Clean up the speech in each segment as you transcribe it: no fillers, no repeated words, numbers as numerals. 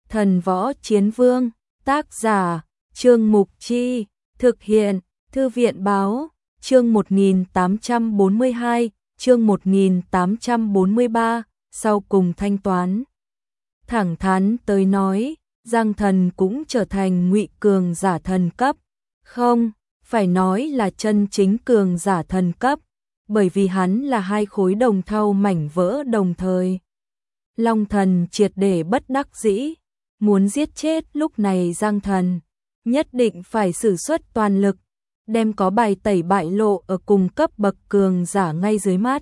Thần Võ Chiến Vương, tác giả, Trương Mục Chi, thực hiện, Thư viện Báo, chương 1842, chương 1843, sau cùng thanh toán. Thẳng thắn tới nói, Giang Thần cũng trở thành ngụy cường giả thần cấp, không, phải nói là chân chính cường giả thần cấp, bởi vì hắn là hai khối đồng thau mảnh vỡ đồng thời. Long Thần triệt để bất đắc dĩ, muốn giết chết lúc này Giang Thần, nhất định phải sử xuất toàn lực, đem có bài tẩy bại lộ ở cùng cấp bậc cường giả ngay dưới mắt.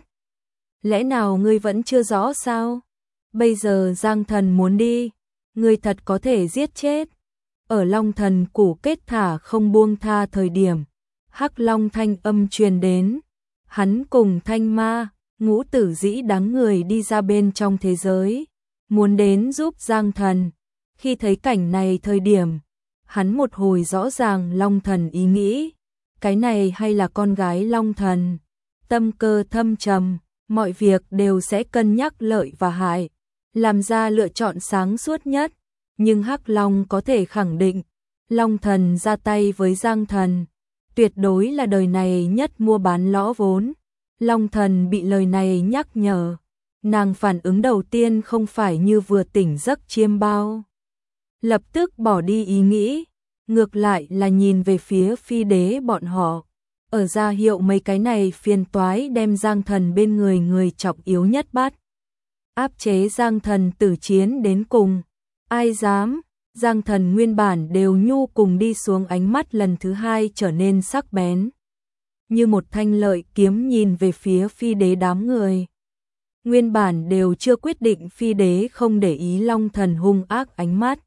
Lẽ nào ngươi vẫn chưa rõ sao? Bây giờ Giang Thần muốn đi, ngươi thật có thể giết chết. Ở Long Thần củ kết thả không buông tha thời điểm, Hắc Long thanh âm truyền đến, hắn cùng Thanh Ma, Ngũ Tử Dĩ đám người đi ra bên trong thế giới, muốn đến giúp Giang Thần. Khi thấy cảnh này thời điểm, hắn một hồi rõ ràng Long Thần ý nghĩ, cái này hay là con gái Long Thần, tâm cơ thâm trầm, mọi việc đều sẽ cân nhắc lợi và hại, làm ra lựa chọn sáng suốt nhất, nhưng Hắc Long có thể khẳng định, Long Thần ra tay với Giang Thần, tuyệt đối là đời này nhất mua bán lõ vốn. Long Thần bị lời này nhắc nhở, nàng phản ứng đầu tiên không phải như vừa tỉnh giấc chiêm bao, lập tức bỏ đi ý nghĩ, ngược lại là nhìn về phía Phi Đế bọn họ, ở ra hiệu mấy cái này phiền toái đem Giang Thần bên người trọng yếu nhất bắt. Áp chế Giang Thần tử chiến đến cùng, ai dám? Giang Thần nguyên bản đều nhu cùng đi xuống, ánh mắt lần thứ hai trở nên sắc bén, như một thanh lợi kiếm nhìn về phía Phi Đế đám người. Nguyên bản đều chưa quyết định, Phi Đế không để ý Long Thần hung ác ánh mắt,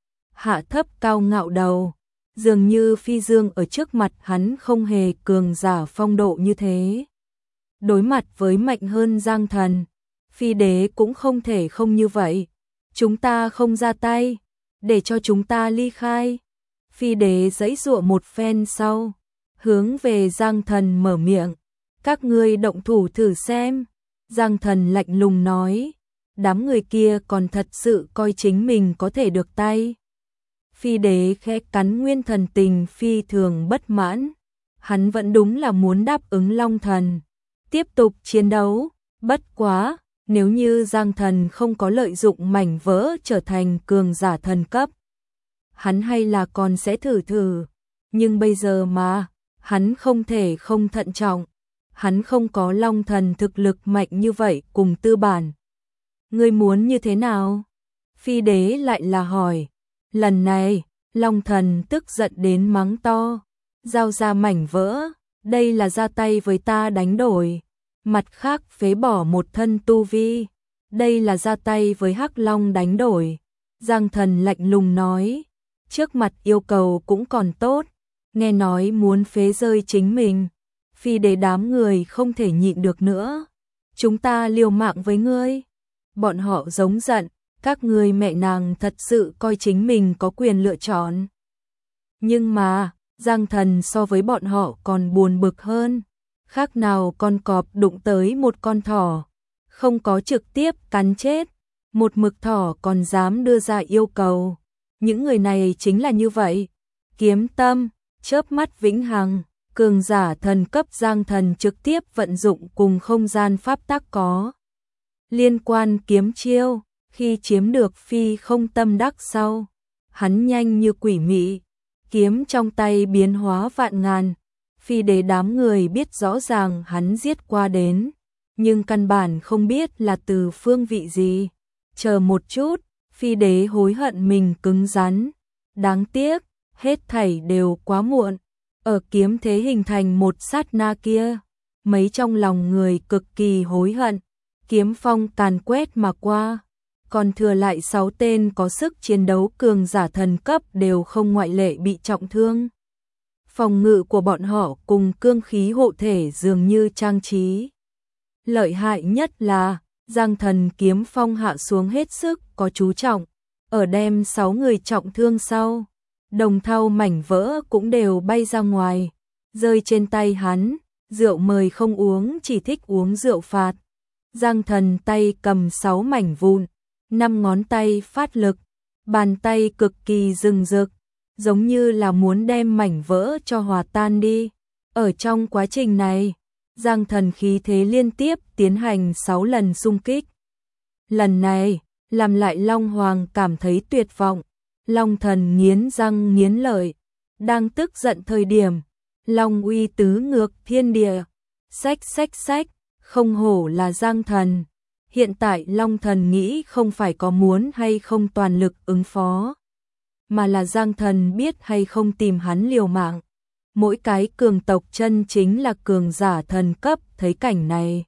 hạ thấp cao ngạo đầu, dường như phi dương ở trước mặt hắn không hề cường giả phong độ như thế. Đối mặt với mạnh hơn Giang Thần, Phi Đế cũng không thể không như vậy. Chúng ta không ra tay, để cho chúng ta ly khai. Phi Đế giãy giụa một phen sau, hướng về Giang Thần mở miệng, các ngươi động thủ thử xem. Giang Thần lạnh lùng nói, đám người kia còn thật sự coi chính mình có thể được tay. Phi Đế khẽ cắn, nguyên thần tình phi thường bất mãn, hắn vẫn đúng là muốn đáp ứng Long Thần, tiếp tục chiến đấu, bất quá, nếu như Giang Thần không có lợi dụng mảnh vỡ trở thành cường giả thần cấp, hắn hay là còn sẽ thử, nhưng bây giờ mà, hắn không thể không thận trọng, hắn không có Long Thần thực lực mạnh như vậy cùng tư bản. Ngươi muốn như thế nào? Phi Đế lại là hỏi. Lần này, Long Thần tức giận đến mắng to, giao ra mảnh vỡ, đây là ra tay với ta đánh đổi, mặt khác phế bỏ một thân tu vi, đây là ra tay với Hắc Long đánh đổi. Giang Thần lạnh lùng nói, trước mặt yêu cầu cũng còn tốt, nghe nói muốn phế rơi chính mình. Phi Đế đám người không thể nhịn được nữa, chúng ta liều mạng với ngươi. Bọn họ giống giận, các ngươi mẹ nàng thật sự coi chính mình có quyền lựa chọn. Nhưng mà, Giang Thần so với bọn họ còn buồn bực hơn, khác nào con cọp đụng tới một con thỏ, không có trực tiếp cắn chết, một mực thỏ còn dám đưa ra yêu cầu. Những người này chính là như vậy, kiếm tâm, chớp mắt vĩnh hằng, cường giả thần cấp. Giang Thần trực tiếp vận dụng cùng không gian pháp tắc có liên quan kiếm chiêu. Khi chiếm được phi không tâm đắc sau, hắn nhanh như quỷ mị, kiếm trong tay biến hóa vạn ngàn. Phi Đế đám người biết rõ ràng hắn giết qua đến, nhưng căn bản không biết là từ phương vị gì. Chờ một chút, Phi Đế hối hận mình cứng rắn, đáng tiếc, hết thảy đều quá muộn. Ở kiếm thế hình thành một sát na kia, mấy trong lòng người cực kỳ hối hận, kiếm phong càn quét mà qua. Còn thừa lại 6 tên có sức chiến đấu cường giả thần cấp đều không ngoại lệ bị trọng thương. Phòng ngự của bọn họ cùng cương khí hộ thể dường như trang trí. Lợi hại nhất là, Giang Thần kiếm phong hạ xuống hết sức có chú trọng, ở đem 6 người trọng thương sau, đồng thau mảnh vỡ cũng đều bay ra ngoài, rơi trên tay hắn. Rượu mời không uống, chỉ thích uống rượu phạt. Giang Thần tay cầm 6 mảnh vụn, 5 ngón tay phát lực, bàn tay cực kỳ rừng rực, giống như là muốn đem mảnh vỡ cho hòa tan đi. Ở trong quá trình này, Giang Thần khí thế liên tiếp tiến hành 6 lần xung kích. Lần này, làm lại Long Hoàng cảm thấy tuyệt vọng. Long Thần nghiến răng nghiến lợi, đang tức giận thời điểm, Long uy tứ ngược thiên địa. Xách xách xách, không hổ là Giang Thần. Hiện tại Long Thần nghĩ không phải có muốn hay không toàn lực ứng phó, mà là Giang Thần biết hay không tìm hắn liều mạng. Mỗi cái cường tộc chân chính là cường giả thần cấp, thấy cảnh này,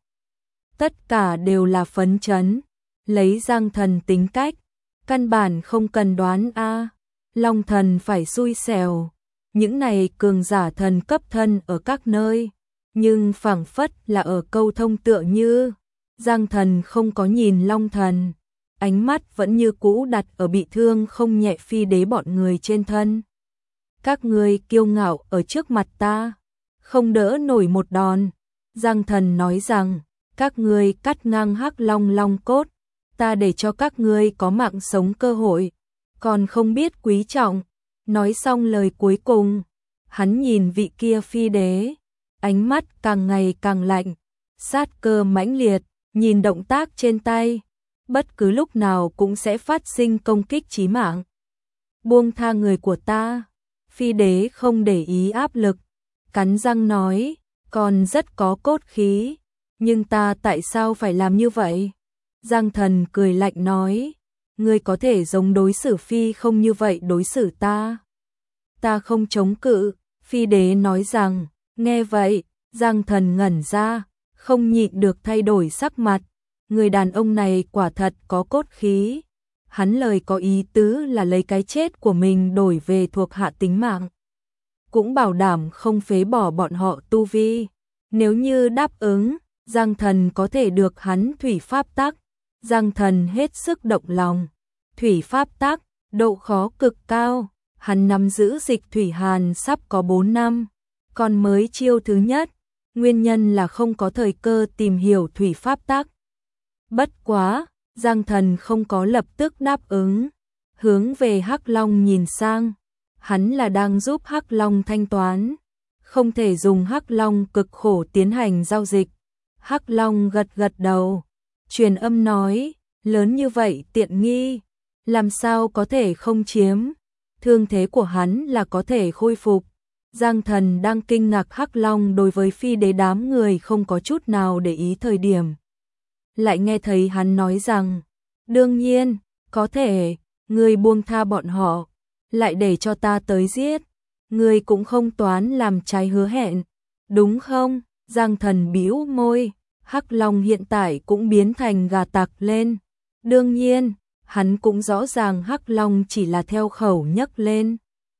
tất cả đều là phấn chấn. Lấy Giang Thần tính cách, căn bản không cần đoán Long Thần phải xui xẻo. Những này cường giả thần cấp thân ở các nơi, nhưng phảng phất là ở câu thông tựa như. Giang Thần không có nhìn Long Thần, ánh mắt vẫn như cũ đặt ở bị thương không nhẹ Phi Đế bọn người trên thân. Các ngươi kiêu ngạo ở trước mặt ta, không đỡ nổi một đòn. Giang Thần nói rằng, các ngươi cắt ngang Hắc Long long cốt, ta để cho các ngươi có mạng sống cơ hội, còn không biết quý trọng. Nói xong lời cuối cùng, hắn nhìn vị kia Phi Đế, ánh mắt càng ngày càng lạnh, sát cơ mãnh liệt, nhìn động tác trên tay, bất cứ lúc nào cũng sẽ phát sinh công kích chí mạng. Buông tha người của ta. Phi Đế không để ý áp lực, cắn răng nói, còn rất có cốt khí, nhưng ta tại sao phải làm như vậy? Giang Thần cười lạnh nói, ngươi có thể giống đối xử Phi không như vậy đối xử ta. Ta không chống cự. Phi Đế nói rằng, nghe vậy, Giang Thần ngẩn ra, không nhịn được thay đổi sắc mặt. Người đàn ông này quả thật có cốt khí. Hắn lời có ý tứ là lấy cái chết của mình đổi về thuộc hạ tính mạng, cũng bảo đảm không phế bỏ bọn họ tu vi. Nếu như đáp ứng, Giang Thần có thể được hắn thủy pháp tắc. Giang Thần hết sức động lòng. Thủy pháp tắc, độ khó cực cao, hắn nắm giữ dịch thủy hàn sắp có 4 năm, còn mới chiêu thứ nhất, nguyên nhân là không có thời cơ tìm hiểu thủy pháp tắc. Bất quá, Giang Thần không có lập tức đáp ứng, hướng về Hắc Long nhìn sang, hắn là đang giúp Hắc Long thanh toán, không thể dùng Hắc Long cực khổ tiến hành giao dịch. Hắc Long gật gật đầu, truyền âm nói, lớn như vậy tiện nghi, làm sao có thể không chiếm, thương thế của hắn là có thể khôi phục. Giang Thần đang kinh ngạc Hắc Long đối với Phi Đế đám người không có chút nào để ý thời điểm, lại nghe thấy hắn nói rằng, đương nhiên, có thể, ngươi buông tha bọn họ, lại để cho ta tới giết, ngươi cũng không toán làm trái hứa hẹn, đúng không? Giang Thần bĩu môi, Hắc Long hiện tại cũng biến thành gà tặc lên, đương nhiên, hắn cũng rõ ràng Hắc Long chỉ là theo khẩu nhấc lên.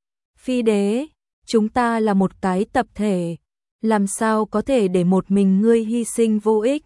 Phi Đế, chúng ta là một cái tập thể, làm sao có thể để một mình ngươi hy sinh vô ích?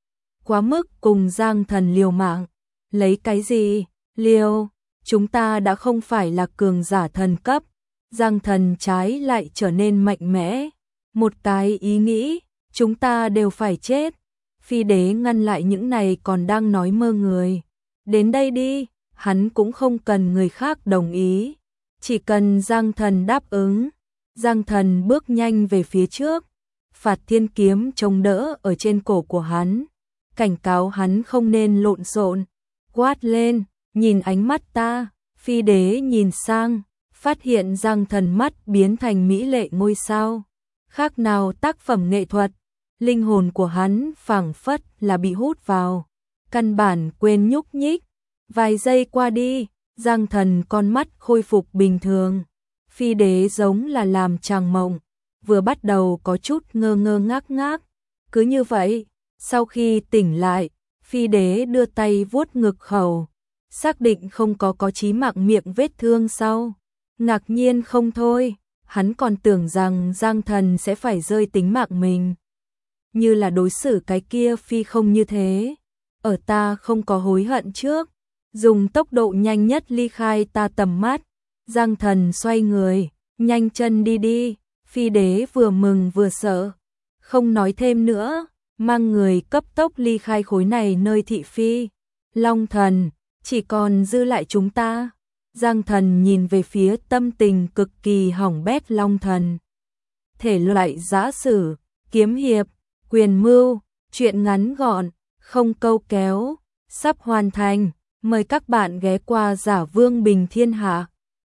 Quá mức cùng Giang Thần liều mạng, lấy cái gì? Liều, chúng ta đã không phải là cường giả thần cấp. Giang Thần trái lại trở nên mạnh mẽ, một cái ý nghĩ, chúng ta đều phải chết. Phi Đế ngăn lại những này còn đang nói mơ người. Đến đây đi, hắn cũng không cần người khác đồng ý, chỉ cần Giang Thần đáp ứng. Giang Thần bước nhanh về phía trước, Phạt Thiên kiếm chống đỡ ở trên cổ của hắn, cảnh cáo hắn không nên lộn xộn, quát lên, nhìn ánh mắt ta. Phi Đế nhìn sang, phát hiện Giang Thần mắt biến thành mỹ lệ ngôi sao, khác nào tác phẩm nghệ thuật, linh hồn của hắn phảng phất là bị hút vào, căn bản quên nhúc nhích. Vài giây qua đi, Giang Thần con mắt khôi phục bình thường. Phi Đế giống là làm tràng mộng, vừa bắt đầu có chút ngơ ngơ ngác ngác. Cứ như vậy, sau khi tỉnh lại, Phi Đế đưa tay vuốt ngực khẩu, xác định không có chí mạng miệng vết thương sau. Ngạc nhiên không thôi, hắn còn tưởng rằng Giang Thần sẽ phải rơi tính mạng mình. Như là đối xử cái kia Phi không như thế. Ở ta không có hối hận trước, dùng tốc độ nhanh nhất ly khai ta tầm mắt. Giang Thần xoay người, nhanh chân đi đi. Phi Đế vừa mừng vừa sợ, không nói thêm nữa, mang người cấp tốc ly khai khối này nơi thị phi. Long Thần, chỉ còn dư lại chúng ta. Giang Thần nhìn về phía tâm tình cực kỳ hỏng bét Long Thần. Thể loại giã sử, kiếm hiệp, quyền mưu, truyện ngắn gọn, không câu kéo, sắp hoàn thành. Mời các bạn ghé qua Giả Vương Bình Thiên Hạ.